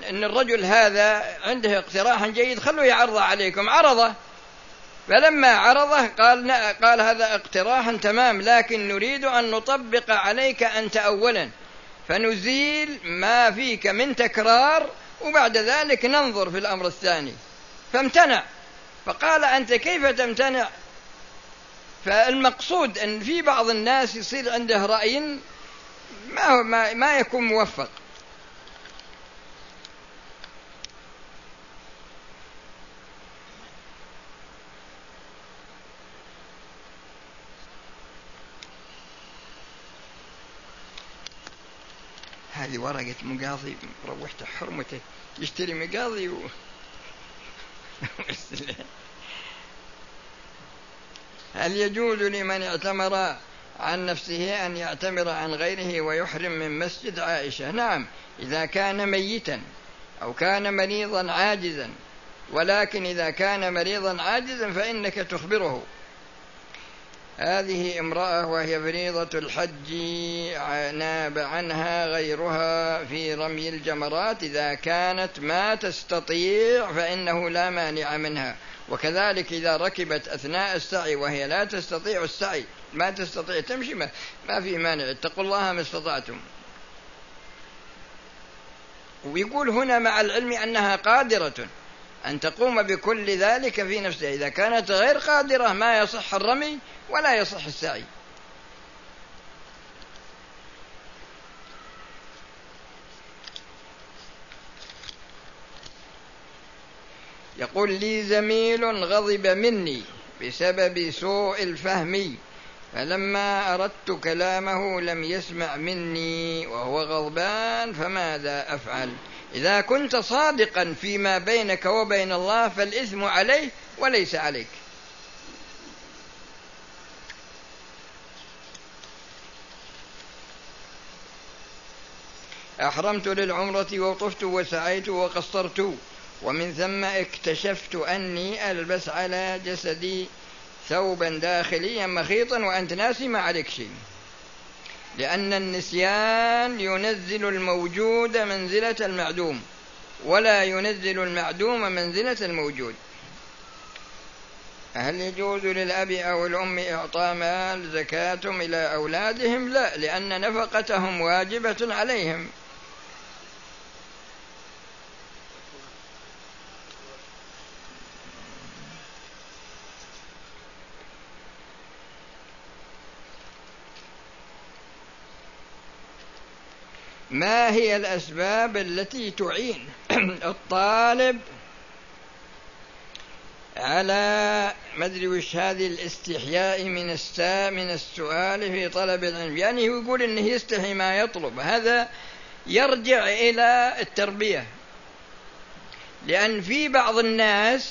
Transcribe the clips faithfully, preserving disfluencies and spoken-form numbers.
إن الرجل هذا عنده اقتراح جيد، خلوا يعرضه عليكم. عرضه، فلما عرضه قال قال هذا اقتراح تمام، لكن نريد أن نطبق عليك أنت أولا، فنزيل ما فيك من تكرار، وبعد ذلك ننظر في الأمر الثاني. فامتنع. فقال أنت كيف تمتنع؟ فالمقصود أن في بعض الناس يصير عنده رأي ما, ما, ما يكون موفق. هذه ورقة مقاضي، روحت حرمته يشتري مقاضي و... هل يجوز لمن اعتمر عن نفسه أن يعتمر عن غيره ويحرم من مسجد عائشة؟ نعم، إذا كان ميتا أو كان مريضا عاجزا، ولكن إذا كان مريضا عاجزا فإنك تخبره. هذه امرأة وهي فريضة الحج ناب عنها غيرها في رمي الجمرات، إذا كانت ما تستطيع فإنه لا مانع منها، وكذلك إذا ركبت أثناء السعي وهي لا تستطيع السعي، ما تستطيع تمشي، ما, ما في مانع، اتقوا الله ما استطعتم. ويقول هنا مع العلم أنها قادرة أن تقوم بكل ذلك في نفسها. إذا كانت غير قادرة ما يصح الرمي ولا يصح السعي. يقول لي زميل غضب مني بسبب سوء الفهم، فلما أردت كلامه لم يسمع مني وهو غضبان، فماذا أفعل؟ إذا كنت صادقا فيما بينك وبين الله فالإثم عليه وليس عليك. أحرمت للعمرة وطفت وسعيت وقصرت، ومن ثم اكتشفت أني ألبس على جسدي ثوبا داخليا مخيطا وأنت ناسي، ما عليك شيء، لأن النسيان ينزل الموجود منزلة المعدوم، ولا ينزل المعدوم منزلة الموجود. هل يجوز للأب أو الأم إعطاء مال زكاتهم إلى أولادهم؟ لا، لأن نفقتهم واجبة عليهم. ما هي الأسباب التي تعين الطالب على مدري وش هذه الاستحياء من من السؤال في طلب العلم؟ يعني يقول إنه يستحي ما يطلب. هذا يرجع إلى التربية، لأن في بعض الناس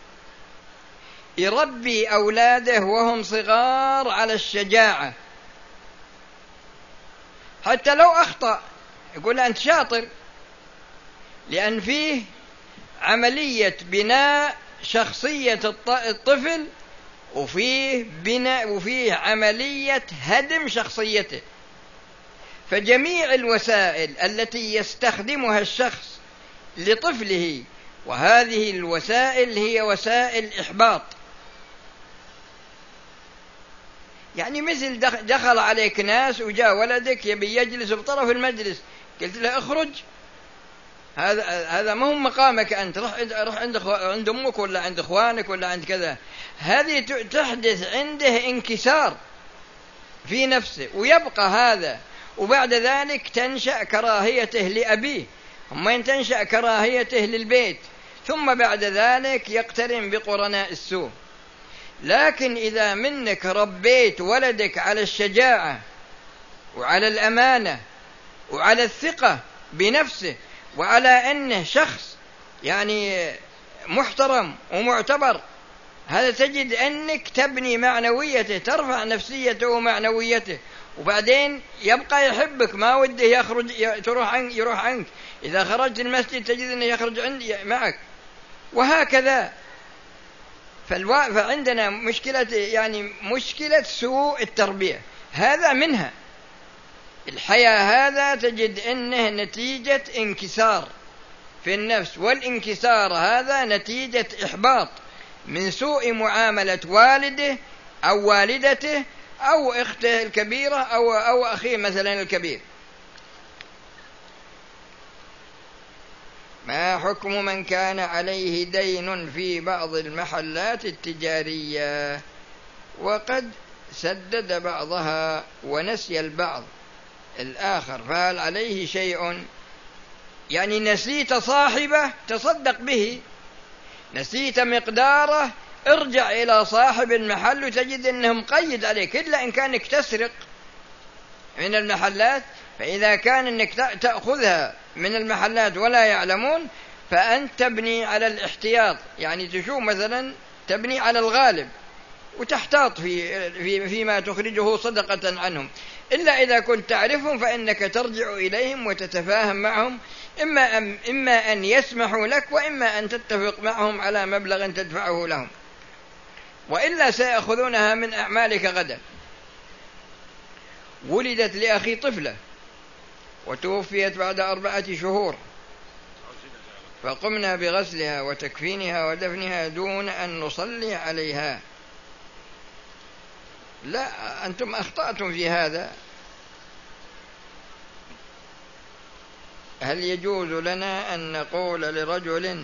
يربي أولاده وهم صغار على الشجاعة، حتى لو أخطأ يقول أنت شاطر، لأن فيه عملية بناء شخصية الطفل، وفيه بناء وفيه عملية هدم شخصيته. فجميع الوسائل التي يستخدمها الشخص لطفله، وهذه الوسائل هي وسائل إحباط. يعني مثل دخل عليك ناس وجاء ولدك يبي يجلس بطرف المجلس، قلت له اخرج، هذا هذا ما هو مقامك أنت، روح روح عند عند أمك ولا عند إخوانك ولا عند كذا. هذه تحدث عنده انكسار في نفسه ويبقى هذا، وبعد ذلك تنشأ كراهيته لأبيه، ثم تنشأ كراهيته للبيت، ثم بعد ذلك يقترن بقرناء السوء. لكن إذا منك ربيت ولدك على الشجاعة وعلى الأمانة وعلى الثقة بنفسه وعلى أنه شخص يعني محترم ومعتبر، هذا تجد أنك تبني معنويته، ترفع نفسيته ومعنويته، وبعدين يبقى يحبك، ما وده يخرج تروح عنك يروح عنك. إذا خرجت المسجد تجد أنه يخرج عندي معك، وهكذا. فالوا... فعندنا مشكلة، يعني مشكلة سوء التربية، هذا منها. الحياة هذا تجد أنه نتيجة انكسار في النفس، والانكسار هذا نتيجة إحباط من سوء معاملة والده أو والدته أو أخته الكبيرة أو, أو أخيه مثلا الكبير. ما حكم من كان عليه دين في بعض المحلات التجارية وقد سدد بعضها ونسي البعض الآخر، فهل عليه شيء؟ يعني نسيت صاحبه تصدق به، نسيت مقداره ارجع إلى صاحب المحل وتجد أنه مقيد عليك، إلا إن كانك تسرق من المحلات، فإذا كان أنك تأخذها من المحلات ولا يعلمون فأنت تبني على الاحتياط، يعني تشوف مثلا تبني على الغالب وتحتاط في في فيما تخرجه صدقة عنهم. إلا إذا كنت تعرفهم فإنك ترجع إليهم وتتفاهم معهم، إما أن, إما أن يسمحوا لك وإما أن تتفق معهم على مبلغ تدفعه لهم، وإلا سيأخذونها من أعمالك غدا. ولدت لأخي طفلة وتوفيت بعد أربعة شهور، فقمنا بغسلها وتكفينها ودفنها دون أن نصلي عليها. لا، أنتم أخطأتم في هذا. هل يجوز لنا أن نقول لرجل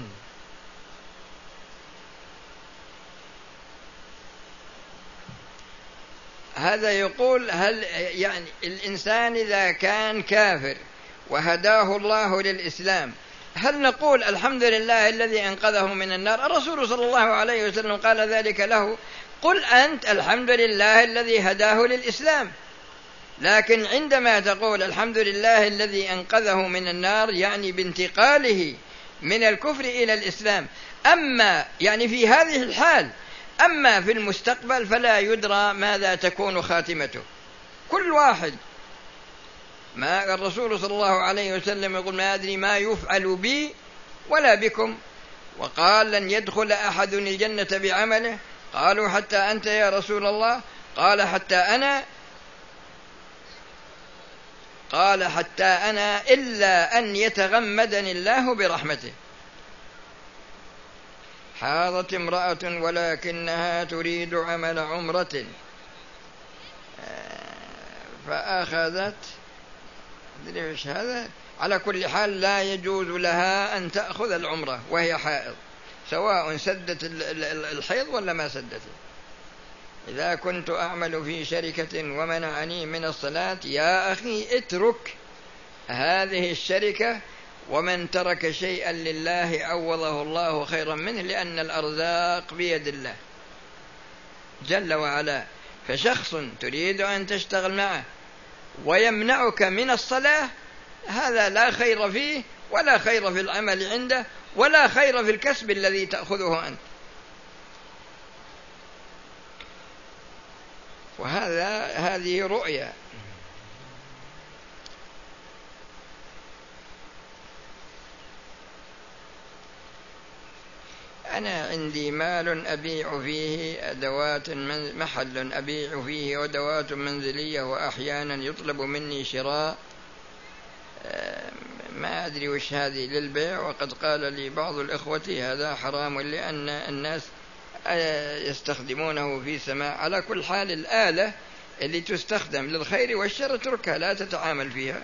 هذا يقول هل يعني الإنسان إذا كان كافر وهداه الله للإسلام هل نقول الحمد لله الذي أنقذه من النار؟ الرسول صلى الله عليه وسلم قال ذلك له، قل أنت الحمد لله الذي هداه للإسلام. لكن عندما تقول الحمد لله الذي أنقذه من النار يعني بانتقاله من الكفر إلى الإسلام. أما يعني في هذه الحال، أما في المستقبل فلا يدرى ماذا تكون خاتمته. كل واحد، ما الرسول صلى الله عليه وسلم يقول ما أدري ما يفعل بي ولا بكم، وقال لن يدخل أحد الجنة بعمله، قالوا حتى أنت يا رسول الله؟ قال حتى أنا قال حتى أنا إلا أن يتغمدني الله برحمته. حاضت امرأة ولكنها تريد عمل عمرة فأخذت، ايش هذا؟ على كل حال لا يجوز لها أن تأخذ العمرة وهي حائض، سواء سدت الحيض ولا ما سدت. إذا كنت أعمل في شركة ومنعني من الصلاة يا أخي اترك هذه الشركة، ومن ترك شيئا لله عوضه الله خيرا منه، لأن الأرزاق بيد الله جل وعلا. فشخص تريد أن تشتغل معه ويمنعك من الصلاة هذا لا خير فيه ولا خير في العمل عنده ولا خير في الكسب الذي تأخذه أنت. وهذا هذه رؤيا. أنا عندي مال أبيع فيه أدوات من محل أبيع فيه أدوات منزلية، وأحيانا يطلب مني شراء ما أدري وش هذه للبيع، وقد قال لي بعض الإخوة هذا حرام لأن الناس يستخدمونه في سماع. على كل حال الآلة اللي تستخدم للخير والشر اتركها، لا تتعامل فيها.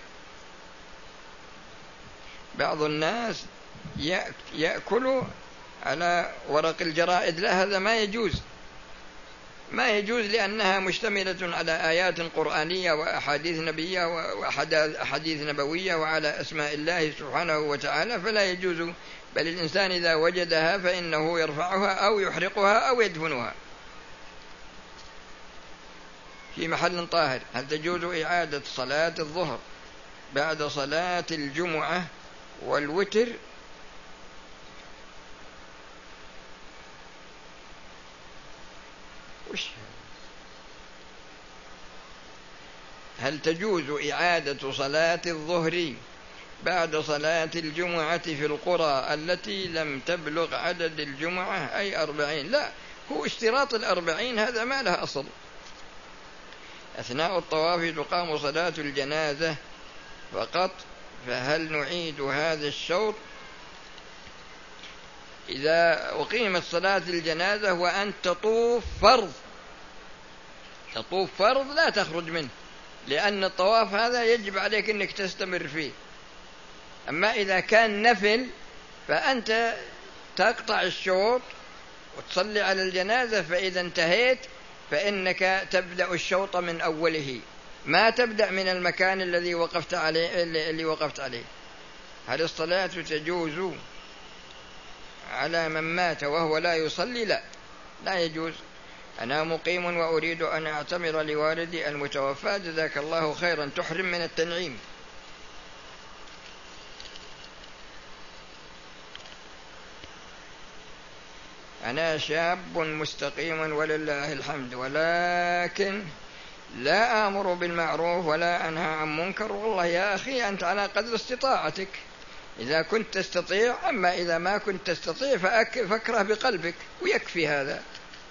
بعض الناس يأكل على ورق الجرائد، لا، هذا ما يجوز، ما يجوز لأنها مشتملة على آيات قرآنية وأحاديث نبية وأحاديث نبوية وعلى أسماء الله سبحانه وتعالى، فلا يجوز. بل الإنسان إذا وجدها فإنه يرفعها أو يحرقها أو يدفنها في محل طاهر. هل تجوز إعادة صلاة الظهر بعد صلاة الجمعة والوتر؟ هل تجوز إعادة صلاة الظهر بعد صلاة الجمعة في القرى التي لم تبلغ عدد الجمعة أي أربعين؟ لا، هو اشتراط الأربعين هذا ما له أصل. أثناء الطواف تقام صلاة الجنازة فقط، فهل نعيد هذا الشوط إذا أقيمت صلاة الجنازة وأنت تطوف فرض، تطوف فرض لا تخرج منه، لأن الطواف هذا يجب عليك أنك تستمر فيه. أما إذا كان نفل فأنت تقطع الشوط وتصلي على الجنازة، فإذا انتهيت فإنك تبدأ الشوط من أوله، ما تبدأ من المكان الذي وقفت عليه اللي وقفت عليه. هل الصلاة تجوز على من مات وهو لا يصلي؟ لا، لا يجوز. أنا مقيم وأريد أن أعتمر لوالدي المتوفى، جزاك الله خيرا، تحرم من التنعيم. أنا شاب مستقيم ولله الحمد، ولكن لا آمر بالمعروف ولا أنهى عن منكر. والله يا أخي أنت على قدر استطاعتك، إذا كنت تستطيع، أما إذا ما كنت تستطيع فاكره بقلبك ويكفي هذا.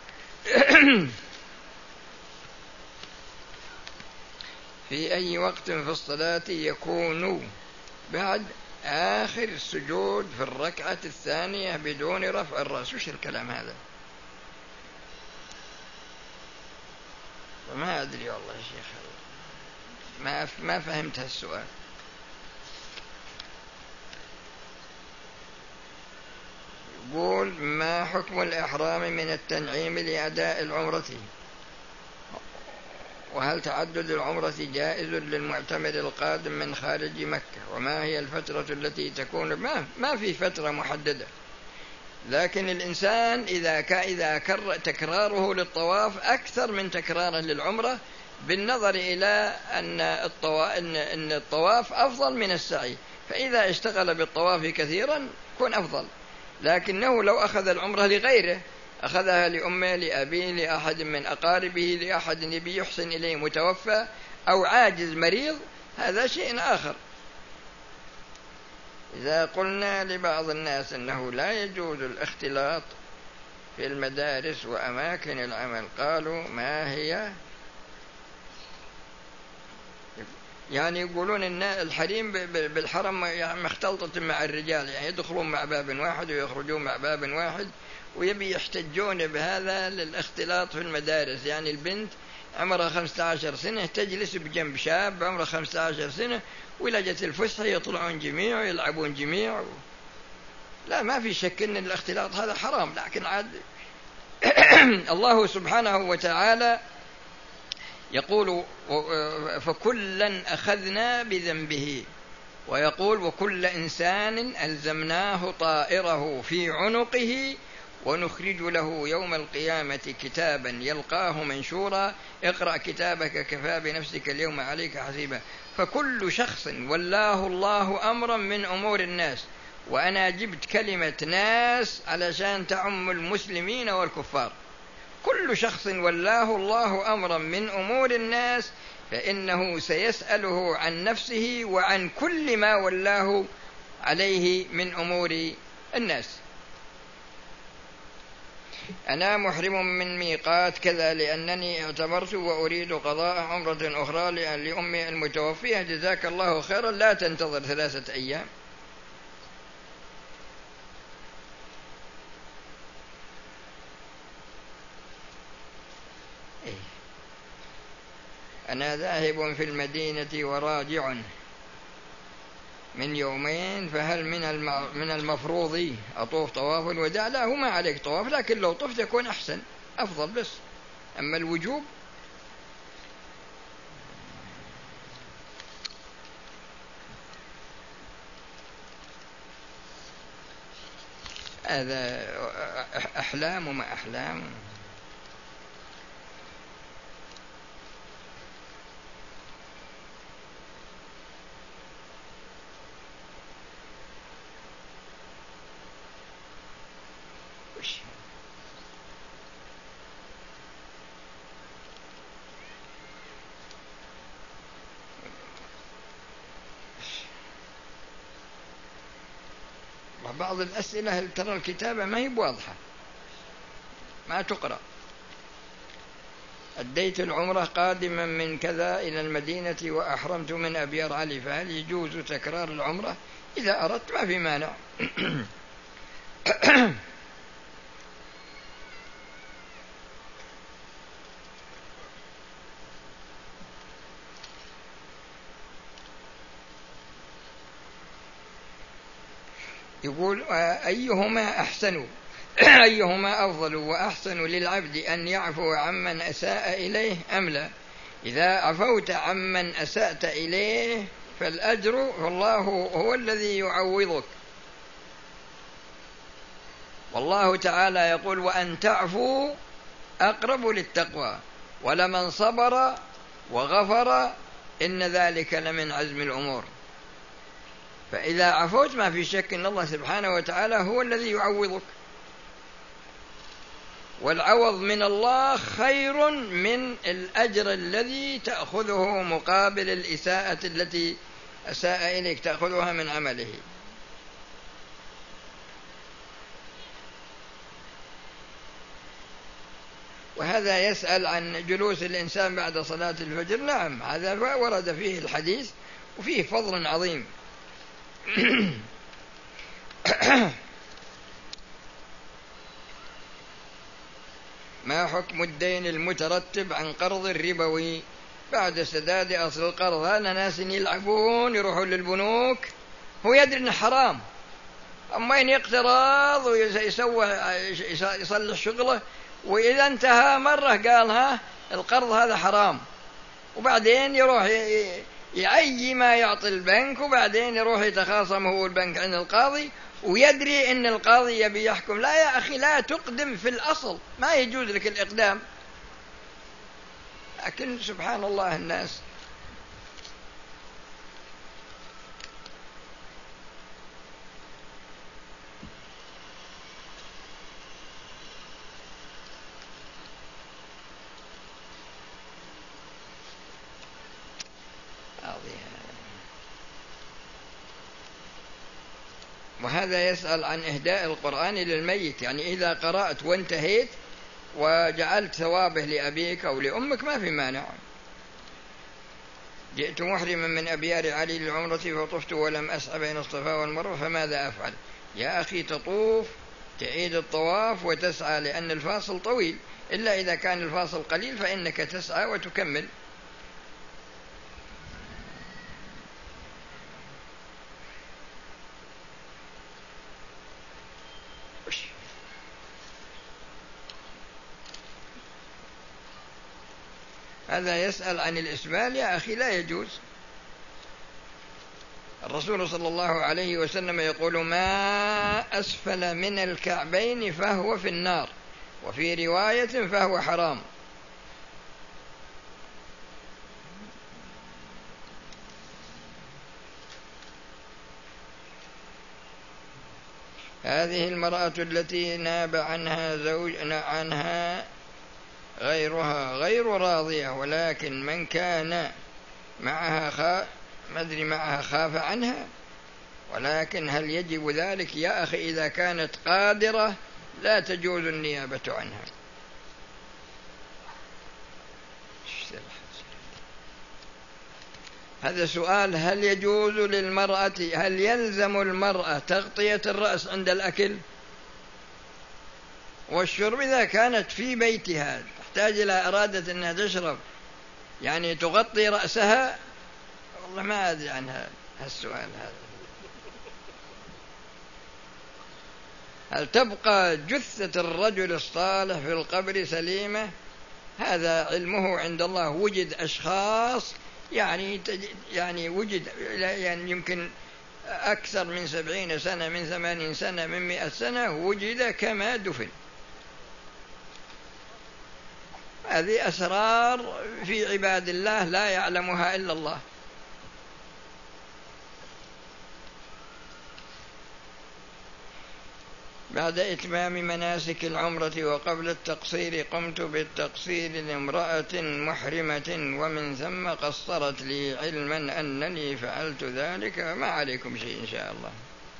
في أي وقت في الصلاة يكون بعد آخر السجود في الركعة الثانية بدون رفع الرأس؟ وش الكلام هذا؟ ما أدري والله يا شيخ، ما ما فهمت هالسؤال. يقول: ما حكم الإحرام من التنعيم لأداء العمرة؟ وهل تعدد العمرة جائز للمعتمر القادم من خارج مكة؟ وما هي الفترة التي تكون؟ ما ما في فترة محددة، لكن الإنسان إذا إذا كرر تكراره للطواف أكثر من تكراره للعمرة، بالنظر إلى أن الطواف أن الطواف أفضل من السعي، فإذا اشتغل بالطواف كثيرا يكون أفضل. لكنه لو أخذ العمرة لغيره، أخذها لأمه، لأبيه، لأحد من أقاربه، لأحد يبي يحسن إليه متوفى أو عاجز مريض، هذا شيء آخر. إذا قلنا لبعض الناس أنه لا يجوز الاختلاط في المدارس وأماكن العمل، قالوا: ما هي؟ يعني يقولون أن الحريم بالحرم مختلطة مع الرجال، يعني يدخلون مع باب واحد ويخرجون مع باب واحد، ويبي يحتجون بهذا للاختلاط في المدارس. يعني البنت عمرها خمسة عشر سنة تجلس بجنب شاب عمره خمسة عشر سنة، ولجت الفسحة يطلعون جميع ويلعبون جميع. لا، ما في شك أن الاختلاط هذا حرام، لكن عاد الله سبحانه وتعالى يقول: فكلا أخذنا بذنبه، ويقول: وكل إنسان ألزمناه طائره في عنقه ونخرج له يوم القيامة كتابا يلقاه منشورا اقرأ كتابك كفى بنفسك اليوم عليك حسيبا. فكل شخص ولاه الله أمرا من أمور الناس، وأنا جبت كلمة ناس علشان تعم المسلمين والكفار. كل شخص ولاه الله أمرا من أمور الناس فإنه سيسأله عن نفسه وعن كل ما ولاه عليه من أمور الناس. أنا محرم من ميقات كذا لأنني اعتمرت وأريد قضاء عمرة أخرى لأمي المتوفية، جزاك الله خيرا، لا تنتظر ثلاثة أيام. أنا ذاهب في المدينة وراجع من يومين، فهل من من المفروض أطوف طواف الوداع؟ لا، هو ما عليك طواف، لكن لو طفت يكون أحسن أفضل، بس أما الوجوب هذا أحلام وما أحلام. بعض الأسئلة ترى الكتابة ما هي بواضحة، ما تقرأ. أديت العمرة قادما من كذا إلى المدينة وأحرمت من أبيار علي، فهل يجوز تكرار العمرة؟ إذا أردت ما في مانع. يقول أيهما أحسن أيهما أفضل وأحسن للعبد أن يعفو عمن أساء إليه أم لا؟ إذا عفوت عمن أسأت إليه فالأجر والله هو الذي يعوضك، والله تعالى يقول وأن تعفوا أقرب للتقوى ولمن صبر وغفر إن ذلك لمن عزم الأمور. فإذا عفوت ما في شك أن الله سبحانه وتعالى هو الذي يعوضك، والعوض من الله خير من الأجر الذي تأخذه مقابل الإساءة التي أساء إليك، تأخذها من عمله. وهذا يسأل عن جلوس الإنسان بعد صلاة الفجر. نعم، هذا ورد فيه الحديث وفيه فضل عظيم. ما حكم الدين المترتب عن قرض الربوي بعد سداد أصل القرض؟ هذا ناس يلعبون يروحون للبنوك، هو يدري أنه حرام، أما إن يقترض ويسوي يصلح شغله، وإذا انتهى مرة قال ها القرض هذا حرام، وبعدين يروح يعي ما يعطي البنك، وبعدين يروح يتخاصم هو البنك عن القاضي، ويدري أن القاضي يبي يحكم. لا يا أخي، لا تقدم في الأصل، ما يجوز لك الإقدام. لكن سبحان الله الناس. وهذا يسأل عن إهداء القرآن للميت، يعني إذا قرأت وانتهيت وجعلت ثوابه لأبيك أو لأمك ما في مانع. جئت محرما من أبيار علي للعمرة فطفت ولم أسعى بين الصفا والمروة فماذا أفعل؟ يا أخي تطوف، تعيد الطواف وتسعى، لأن الفاصل طويل، إلا إذا كان الفاصل قليل فإنك تسعى وتكمل. هذا يسأل عن الإسبال. يا أخي لا يجوز. الرسول صلى الله عليه وسلم يقول ما أسفل من الكعبين فهو في النار، وفي رواية فهو حرام. هذه المرأة التي ناب عنها زوج عنها غيرها غير راضية، ولكن من كان معها خا ما أدري معها خاف عنها، ولكن هل يجب ذلك؟ يا أخي إذا كانت قادرة لا تجوز النيابة عنها. هذا سؤال. هل يجوز للمرأة، هل يلزم المرأة تغطية الرأس عند الأكل والشرب إذا كانت في بيتها تحتاج إلى أرادت أنها تشرب، يعني تغطي رأسها؟ والله ما أدري عن هذا السؤال. هذا هل تبقى جثة الرجل الصالح في القبر سليمة؟ هذا علمه عند الله. وجد أشخاص يعني يعني وجد يعني يمكن أكثر من سبعين سنة، من ثمانين سنة، من مئة سنة، وجد كما دفن. هذه أسرار في عباد الله لا يعلمها إلا الله. بعد إتمام مناسك العمرة وقبل التقصير قمت بالتقصير لامرأة محرمة ومن ثم قصرت لي علما أنني فعلت ذلك، ما عليكم شيء إن شاء الله.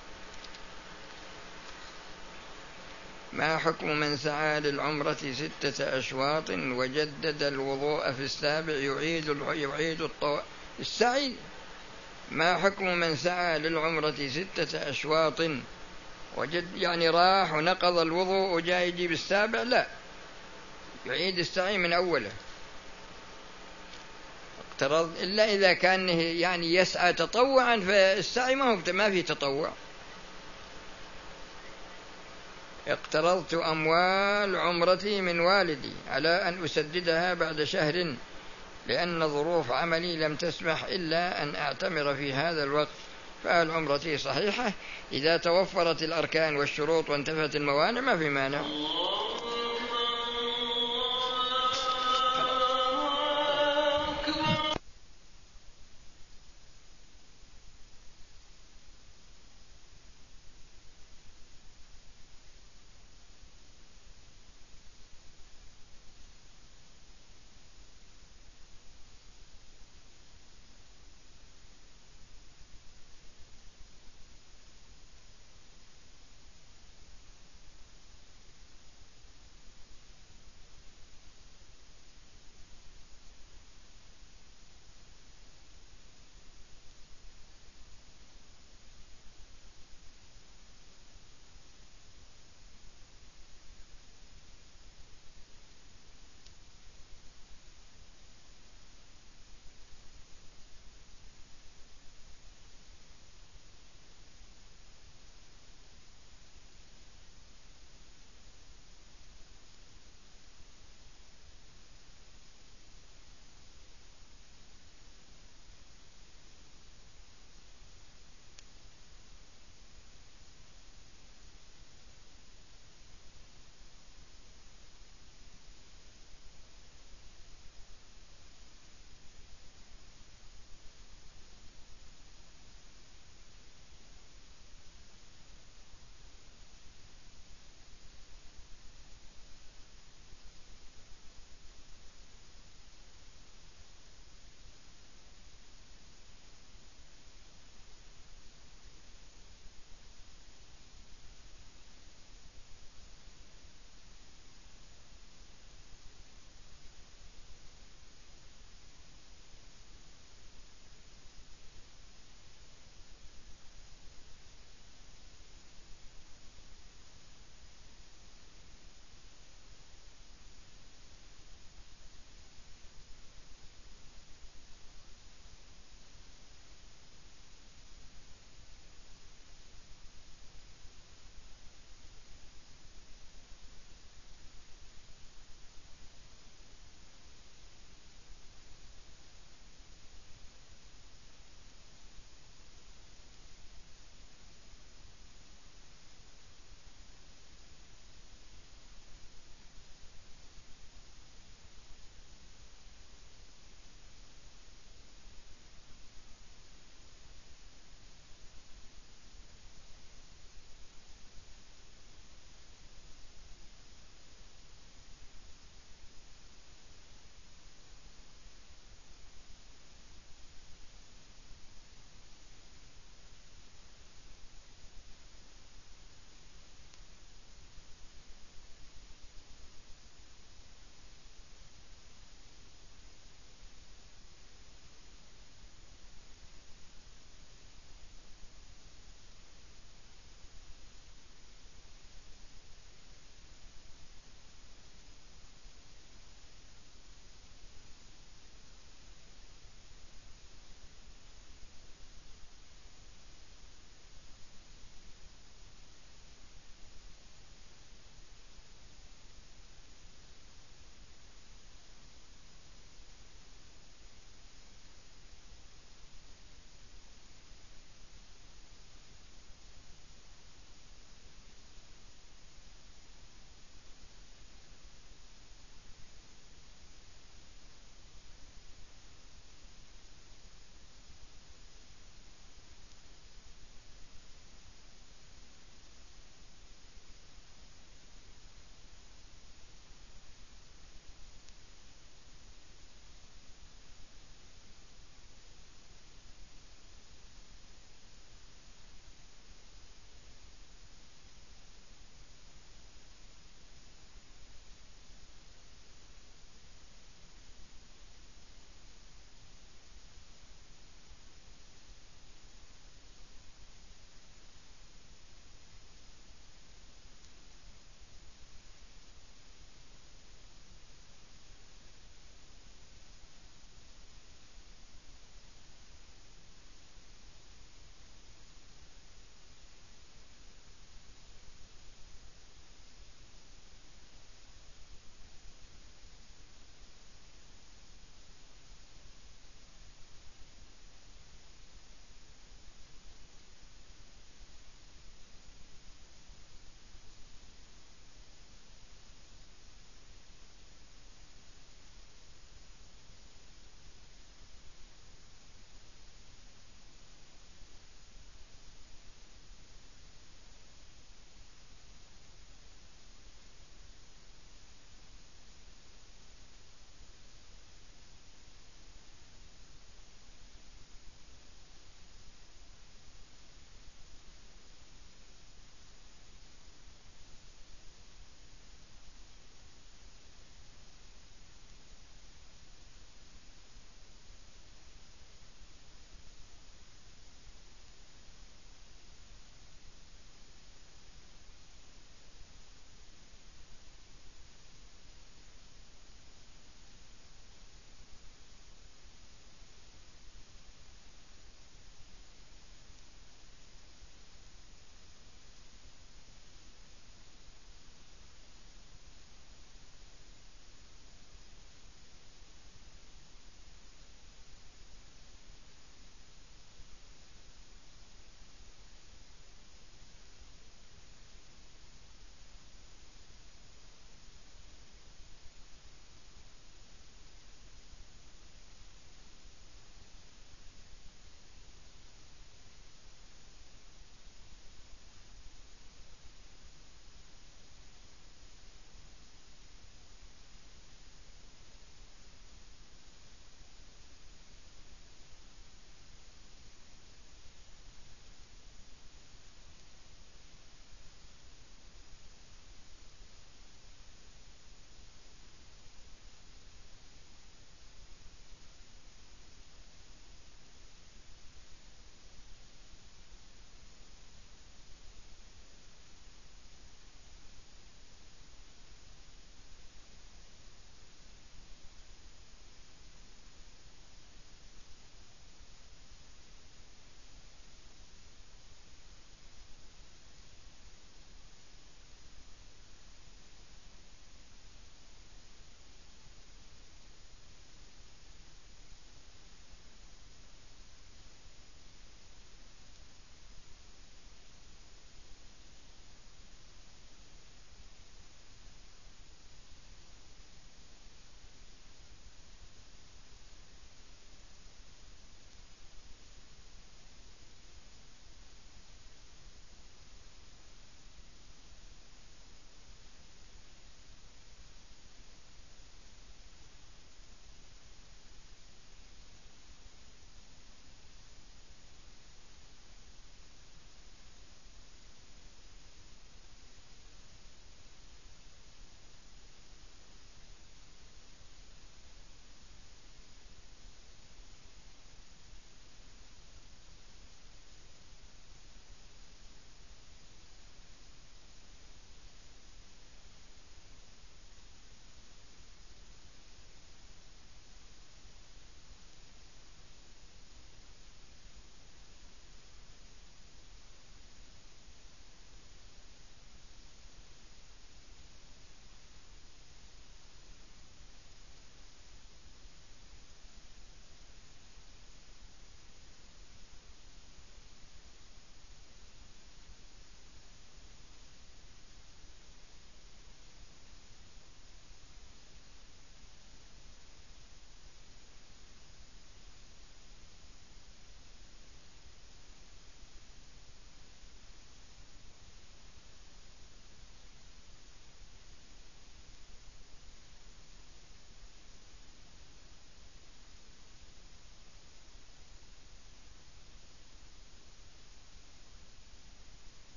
ما حكم من سعى للعمرة ستة أشواط وجدد الوضوء في السابع يعيد يعيد الطو... السعي؟ ما حكم من سعى للعمرة ستة أشواط وجد يعني راح ونقض الوضوء وجاء يجيب السابع، لا، يعيد السعي من أوله. اقترض إلا إذا كان يعني يسعى تطوعا، فالسعي ما هو ما في تطوع. اقترضت أموال عمرتي من والدي على أن أسددها بعد شهر، لأن ظروف عملي لم تسمح إلا أن أعتمر في هذا الوقت، فهل عمرتي صحيحة؟ إذا توفرت الأركان والشروط وانتفت الموانع ما في مانع.